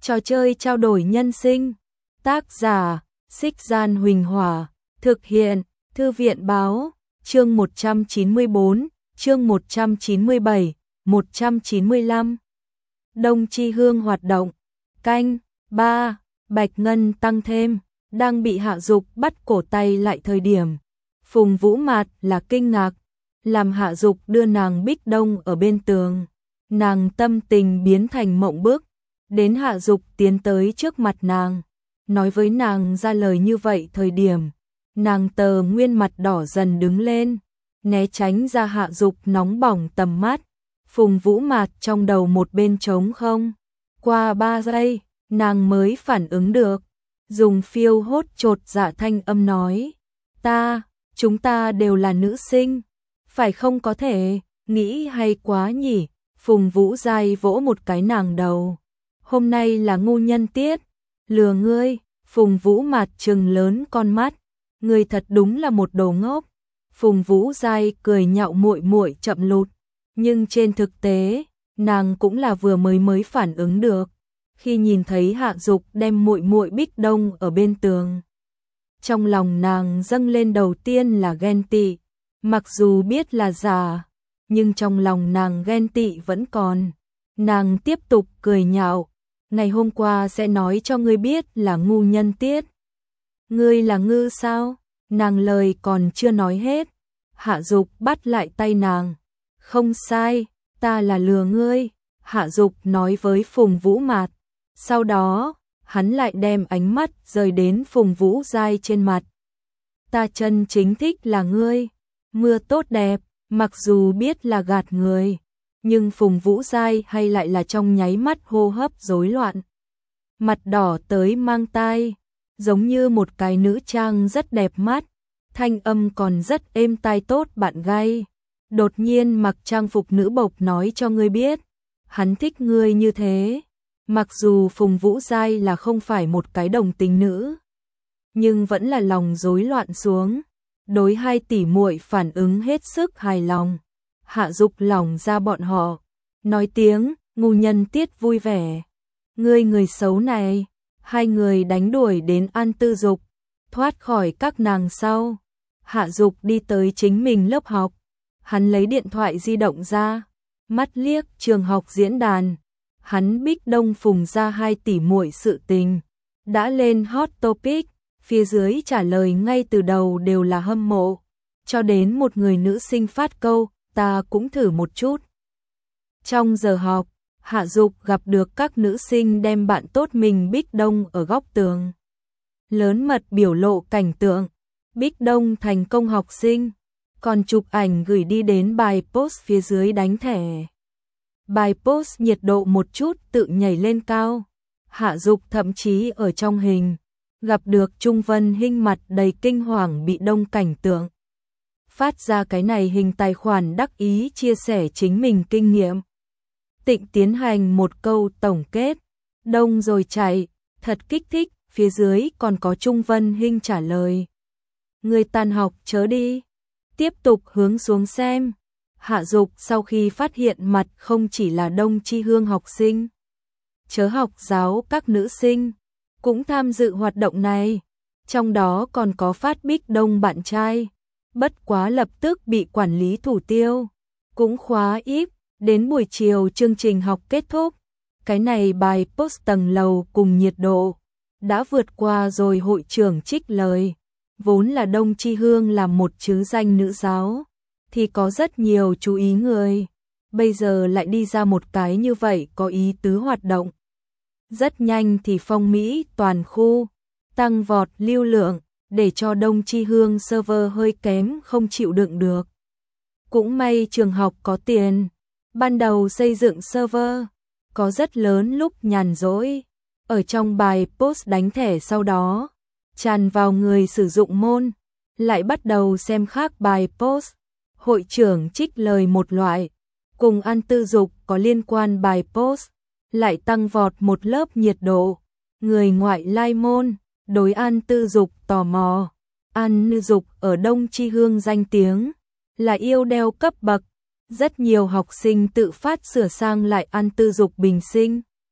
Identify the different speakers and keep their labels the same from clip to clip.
Speaker 1: Trò chơi trao đổi nhân sinh. Tác giả: Xích Gian Huỳnh Hỏa. Thực hiện: Thư viện Báo. Chương 194, chương 197, 195. Đông Chi Hương hoạt động. Canh 3. Bạch Ngân tăng thêm. Đang bị Hạ Dục bắt cổ tay lại thời điểm Phùng Vũ Mạt là kinh ngạc, làm Hạ Dục đưa nàng Bích Đông ở bên tường. Nàng tâm tình biến thành mộng bức, đến Hạ Dục tiến tới trước mặt nàng, nói với nàng ra lời như vậy thời điểm, nàng tờ nguyên mặt đỏ dần đứng lên, né tránh ra Hạ Dục nóng bỏng tầm mắt. Phùng Vũ Mạt trong đầu một bên trống không. Qua 3 giây, nàng mới phản ứng được, dùng phiêu hốt chột dạ thanh âm nói: chúng ta đều là nữ sinh, phải không? Có thể, nghĩ hay quá nhỉ. Phùng Vũ Giai vỗ một cái nàng đầu. Hôm nay là ngu nhân tiết, lừa ngươi. Phùng Vũ Mạt trừng lớn con mắt, ngươi thật đúng là một đồ ngốc. Phùng Vũ Giai cười nhạo muội muội chậm lụt, nhưng trên thực tế, nàng cũng là vừa mới phản ứng được, khi nhìn thấy Hạ Dục đem muội muội Bích Đông ở bên tường. Trong lòng nàng dâng lên đầu tiên là ghen tị, mặc dù biết là giả, nhưng trong lòng nàng ghen tị vẫn còn. Nàng tiếp tục cười nhạo: ngày hôm qua sẽ nói cho ngươi biết là ngu nhân tiết. Ngươi là ngư sao? Nàng lời còn chưa nói hết, Hạ Dục bắt lại tay nàng. Không sai, ta là lừa ngươi, Hạ Dục nói với Phùng Vũ Mạt. Sau đó, hắn lại đem ánh mắt rời đến Phùng Vũ Giai trên mặt. Ta chân chính thích là ngươi. Mưa tốt đẹp, mặc dù biết là gạt người, nhưng Phùng Vũ Giai hay lại là trong nháy mắt hô hấp rối loạn, mặt đỏ tới mang tai, giống như một cái nữ trang rất đẹp mắt, thanh âm còn rất êm tai. Tốt bạn gay, đột nhiên mặc trang phục nữ bộc nói cho ngươi biết, hắn thích ngươi như thế. Mặc dù Phùng Vũ Giai là không phải một cái đồng tính nữ, nhưng vẫn là lòng rối loạn xuống. Đối hai tỷ muội phản ứng hết sức hài lòng. Hạ Dục lòng ra bọn họ, nói tiếng ngu nhân tiết vui vẻ. Ngươi người xấu này. Hai người đánh đuổi đến An Tư Dục, thoát khỏi các nàng sau. Hạ Dục đi tới chính mình lớp học, hắn lấy điện thoại di động ra, mắt liếc trường học diễn đàn. Hắn Bích Đông Phùng ra hai tỷ muội sự tình đã lên hot topic, phía dưới trả lời ngay từ đầu đều là hâm mộ, cho đến một người nữ sinh phát câu: ta cũng thử một chút. Trong giờ học, Hạ Dục gặp được các nữ sinh đem bạn tốt mình Bích Đông ở góc tường, lớn mật biểu lộ cảnh tượng Bích Đông thành công học sinh, còn chụp ảnh gửi đi đến bài post phía dưới đánh thẻ. Bài post nhiệt độ một chút tự nhảy lên cao. Hạ Dục thậm chí ở trong hình gặp được Trung Vân Hinh mặt đầy kinh hoàng bị đông cảnh tượng. Phát ra cái này hình tài khoản đắc ý chia sẻ chính mình kinh nghiệm. Tịnh tiến hành một câu tổng kết: đông rồi chạy, thật kích thích. Phía dưới còn có Trung Vân Hinh trả lời: người tan học chớ đi. Tiếp tục hướng xuống xem. Hạ Dục sau khi phát hiện mặt không chỉ là Đông Chi Hương học sinh, chớ học giáo các nữ sinh cũng tham dự hoạt động này, trong đó còn có Phát Bích Đông bạn trai, bất quá lập tức bị quản lý thủ tiêu, cũng khóa íp. Đến buổi chiều chương trình học kết thúc, cái này bài post tầng lầu cùng nhiệt độ đã vượt qua rồi hội trưởng trích lời. Vốn là Đông Chi Hương là một chứ danh nữ giáo, thì có rất nhiều chú ý người, bây giờ lại đi ra một cái như vậy có ý tứ hoạt động. Rất nhanh thì phong mỹ toàn khu tăng vọt lưu lượng, để cho Đông Chi Hương server hơi kém không chịu đựng được. Cũng may trường học có tiền, ban đầu xây dựng server, có rất lớn lúc nhàn rỗi, ở trong bài post đánh thẻ, sau đó tràn vào người sử dụng môn, lại bắt đầu xem khác bài post. Hội trưởng trích lời một loại, cùng An Tư Dục có liên quan bài post, lại tăng vọt một lớp nhiệt độ. Người ngoại lai môn đối An Tư Dục tò mò. An Tư Dục ở Đông Chi Hương danh tiếng là yêu đeo cấp bậc, rất nhiều học sinh tự phát sửa sang lại An Tư Dục bình sinh.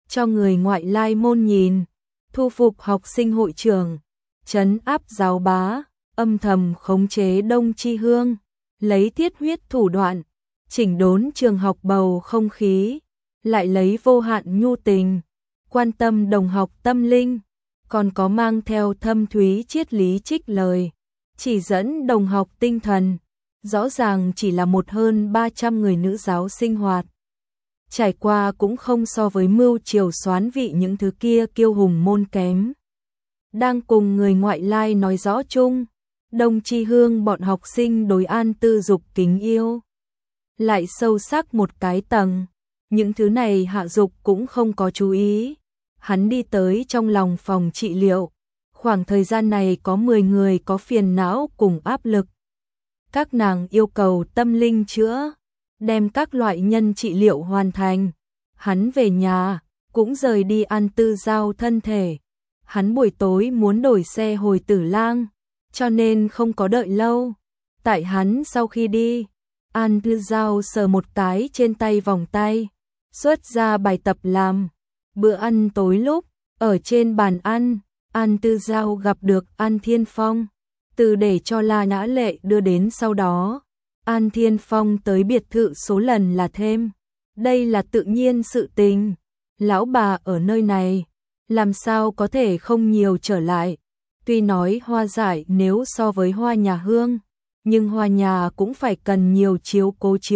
Speaker 1: cho người ngoại lai môn nhìn, thu phục học sinh hội trưởng, trấn áp giáo bá, âm thầm khống chế Đông Chi Hương, lấy thiết huyết thủ đoạn, chỉnh đốn trường học bầu không khí, lại lấy vô hạn nhu tình, quan tâm đồng học tâm linh, còn có mang theo thâm thúy triết lý trích lời, chỉ dẫn đồng học tinh thần, rõ ràng chỉ là một hơn 300 người nữ giáo sinh hoạt. Trải qua cũng không so với mưu triều soán vị những thứ kia kiêu hùng môn kém. Đang cùng người ngoại lai nói rõ chung, Đông Chi Hương bọn học sinh đối An Tư Dục kính yêu. Lại sâu sắc một cái tầng, những thứ này Hạ Dục cũng không có chú ý. Hắn đi tới trong lòng phòng trị liệu, khoảng thời gian này có 10 người có phiền não cùng áp lực. Các nàng yêu cầu tâm linh chữa, đem các loại nhân trị liệu hoàn thành. Hắn về nhà, cũng rời đi An Tư Giao thân thể. Hắn buổi tối muốn đổi xe hồi Tử Lang, cho nên không có đợi lâu. Tại hắn sau khi đi, An Tư Giao sờ một cái trên tay vòng tay, xuất ra bài tập làm. Bữa ăn tối lúc, ở trên bàn ăn, An Tư Giao gặp được An Thiên Phong, từ để cho La Nhã Lệ đưa đến sau đó. An Thiên Phong tới biệt thự số lần là thêm. Đây là tự nhiên sự tình. Lão bà ở nơi này, làm sao có thể không nhiều trở lại. Tuy nói Hoa Giải nếu so với Hoa Nhà Hương, nhưng Hoa Nhà cũng phải cần nhiều chiếu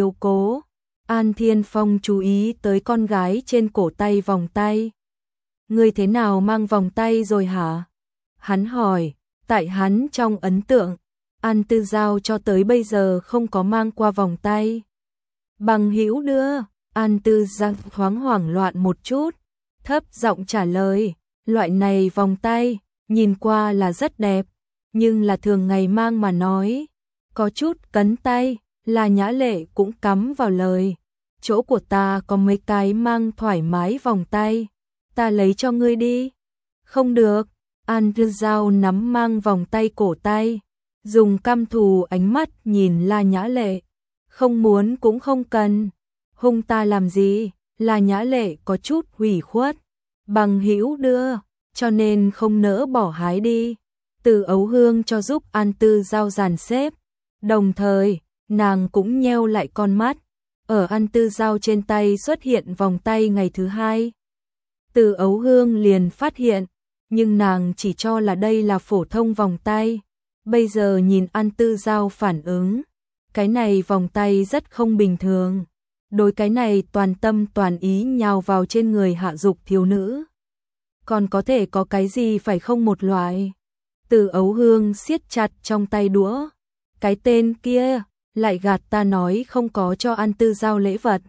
Speaker 1: cố. An Thiên Phong chú ý tới con gái trên cổ tay vòng tay. Ngươi thế nào mang vòng tay rồi hả? Hắn hỏi, tại hắn trong ấn tượng, An Tư Giao cho tới bây giờ không có mang qua vòng tay. Bằng hữu đưa, An Tư Giao thoáng hoảng loạn một chút, thấp giọng trả lời, loại này vòng tay, nhìn qua là rất đẹp, nhưng là thường ngày mang mà nói, có chút cấn tay. La Nhã Lệ cũng cắm vào lời, chỗ của ta có mấy cái mang thoải mái vòng tay, ta lấy cho ngươi đi. Không được, An Tư Giao nắm mang vòng tay cổ tay, dùng căm thù ánh mắt nhìn La Nhã Lệ. Không muốn cũng không cần, hung ta làm gì? La Nhã Lệ có chút hủy khuất. Bằng hữu đưa, cho nên không nỡ bỏ hái đi. Từ Ấu Hương cho giúp An Tư Giao dàn xếp, đồng thời nàng cũng nheo lại con mắt. Ở An Tư Giao trên tay xuất hiện vòng tay ngày thứ hai. Từ Ấu Hương liền phát hiện, nhưng nàng chỉ cho là đây là phổ thông vòng tay. Bây giờ nhìn An Tư Giao phản ứng, cái này vòng tay rất không bình thường. Đối cái này toàn tâm toàn ý nhào vào trên người Hạ Dục thiếu nữ. Còn có thể có cái gì phải không một loại. Từ Ấu Hương siết chặt trong tay đũa. Cái tên kia lại gạt ta nói không có cho An Tư Giao lễ vật.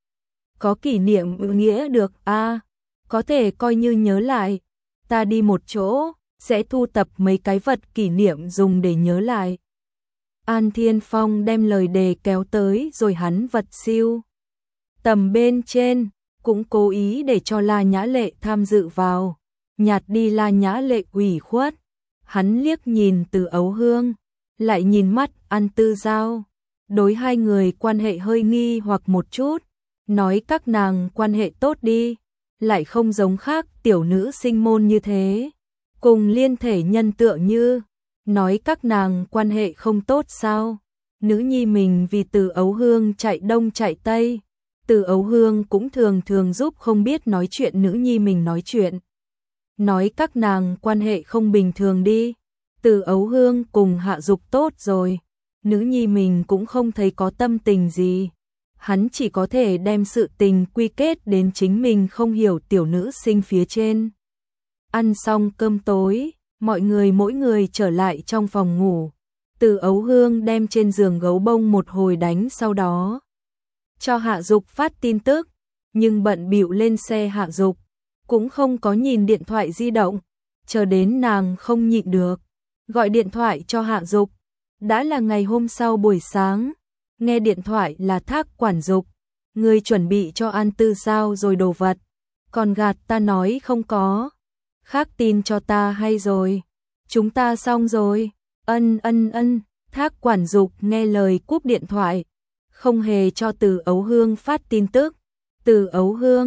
Speaker 1: Có kỷ niệm nghĩa được a, có thể coi như nhớ lại. Ta đi một chỗ, sẽ thu tập mấy cái vật kỷ niệm dùng để nhớ lại. An Thiên Phong đem lời đề kéo tới rồi hắn vật siêu tầm bên trên, cũng cố ý để cho La Nhã Lệ tham dự vào, nhạt đi La Nhã Lệ ủy khuất. Hắn liếc nhìn Từ Ấu Hương, lại nhìn mắt An Tư Giao, đối hai người quan hệ hơi nghi hoặc một chút, nói các nàng quan hệ tốt đi, lại không giống khác tiểu nữ sinh môn như thế, cùng liên thể nhân tựa như, nói các nàng quan hệ không tốt sao? Nữ nhi mình vì Từ Ấu Hương chạy đông chạy tây, Từ Ấu Hương cũng thường thường giúp không biết nói chuyện nữ nhi mình nói chuyện. Nói các nàng quan hệ không bình thường đi, Từ Ấu Hương cùng Hạ Dục tốt rồi, nữ nhi mình cũng không thấy có tâm tình gì. Hắn chỉ có thể đem sự tình quy kết đến chính mình không hiểu tiểu nữ sinh phía trên. Ăn xong cơm tối, mọi người mỗi người trở lại trong phòng ngủ. Từ Ấu Hương đem trên giường gấu bông một hồi đánh, sau đó cho Hạ Dục phát tin tức, nhưng bận bịu lên xe Hạ Dục, cũng không có nhìn điện thoại di động, chờ đến nàng không nhịn được, gọi điện thoại cho Hạ Dục. Đã là ngày hôm sau buổi sáng, nghe điện thoại là Thác quản Dục, người chuẩn bị cho An Tư Giao rồi đồ vật, còn gạt ta nói không có. Khác tin cho ta hay rồi, chúng ta xong rồi. Ân. Thác quản Dục nghe lời cúp điện thoại, không hề cho Từ Ấu Hương phát tin tức. Từ Ấu Hương,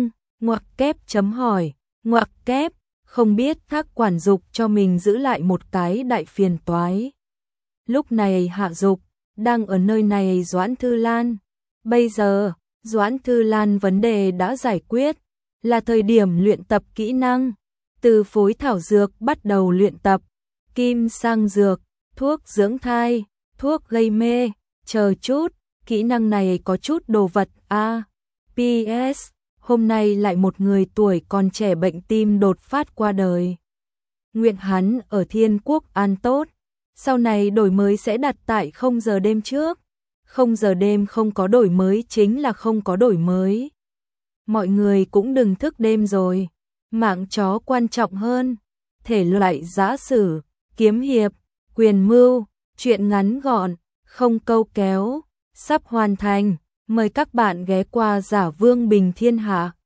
Speaker 1: Ngoặc kép chấm hỏi, ngoặc kép, không biết Thác quản dục cho mình giữ lại một cái đại phiền toái. Lúc này Hạ Dục đang ở nơi này Doãn Thư Lan. Bây giờ, Doãn Thư Lan vấn đề đã giải quyết, là thời điểm luyện tập kỹ năng. Từ phối thảo dược bắt đầu luyện tập, kim sang dược, thuốc dưỡng thai, thuốc gây mê, chờ chút, kỹ năng này có chút đồ vật a. PS, hôm nay lại một người tuổi còn trẻ bệnh tim đột phát qua đời. Nguyện hắn ở Thiên Quốc an tốt, sau này đổi mới sẽ đặt tại 0 giờ đêm trước. 0 giờ đêm không có đổi mới chính là không có đổi mới. Mọi người cũng đừng thức đêm rồi, mạng chó quan trọng hơn. Thể loại giã sử, kiếm hiệp, quyền mưu, truyện ngắn gọn, không câu kéo, sắp hoàn thành. Mời các bạn ghé qua Giả Vương Bình Thiên Hạ.